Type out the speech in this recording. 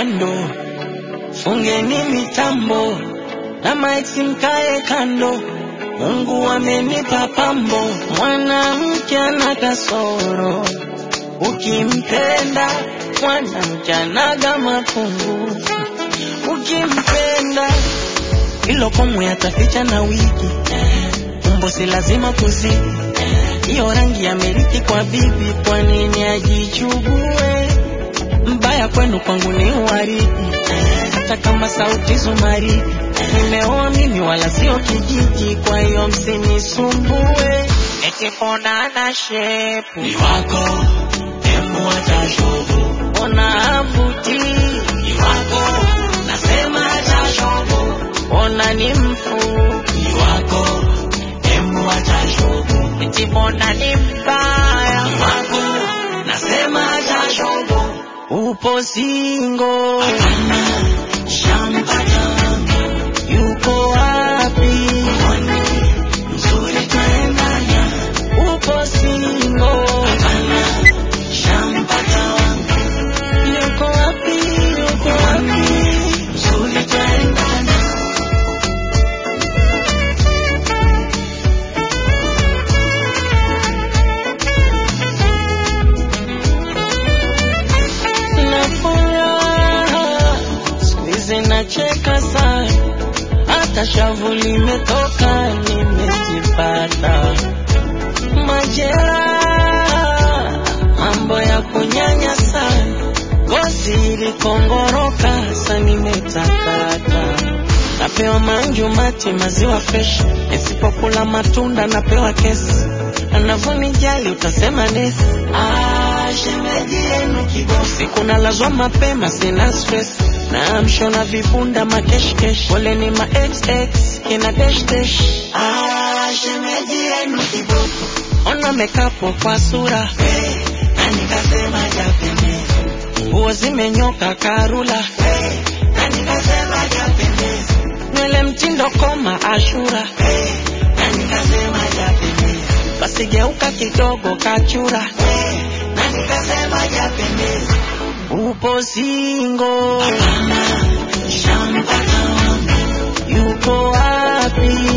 bando, fungeni mitambo, na maiksi mkae kando. Mungu amenipa pambo, mwanamke ana kasoro, ukimpenda mwanamke anaga mapungufu. Ukimpenda ilo komu yataficha na wiki, umbo si lazima kuzidi, iyo rangi ya meriti kwa bibi, kwa nini ajichugue? Mbaya kwenu kwangu ni uwaridi, hata kama sauti zumaridi. Nimeoa mimi wala sio kijiji, kwa hiyo msinisumbue. Eti mbona na shepu ni wako, emu atashobo, ona avuti ni wako, nasema atashobo, ona ni mfupi ni wako, emu atashobo. Eti mbona ni mbaya ni wako, nasema atashobo, upo singo, hapana, shampata wangu, yuko wapi? Mwani, mzuri tuendana, upo singo, hapana, shampata wangu, yuko wapi? Yuko wapi? Mzuri tuendana. Nacheka sana, hata shavu limetoka, nimejipata majeraha, mambo ya kunyanya sana, gozi ilikongoroka, sasa nimetakata. Napewa manju mati maziwa fresh, nisipokula matunda napewa kesi, anavonijali utasema nesi. Shemeji yenu kibosi, kuna lazwa mapema sina stress, na mshona vibunda makeshkesh, wale ni ma XX kina dash dash. Shemeji yenu kibosi, ona mekapo kwa sura, na nikasema japendeza, nguo zimenyoka karula, na nikasema japendeza, nywele mtindo koma ashura, na nikasema japendeza, basi geuka kidogo kachura, na nikasema japendeza, upo singo, hapana, shampata wangu, yuko wapi?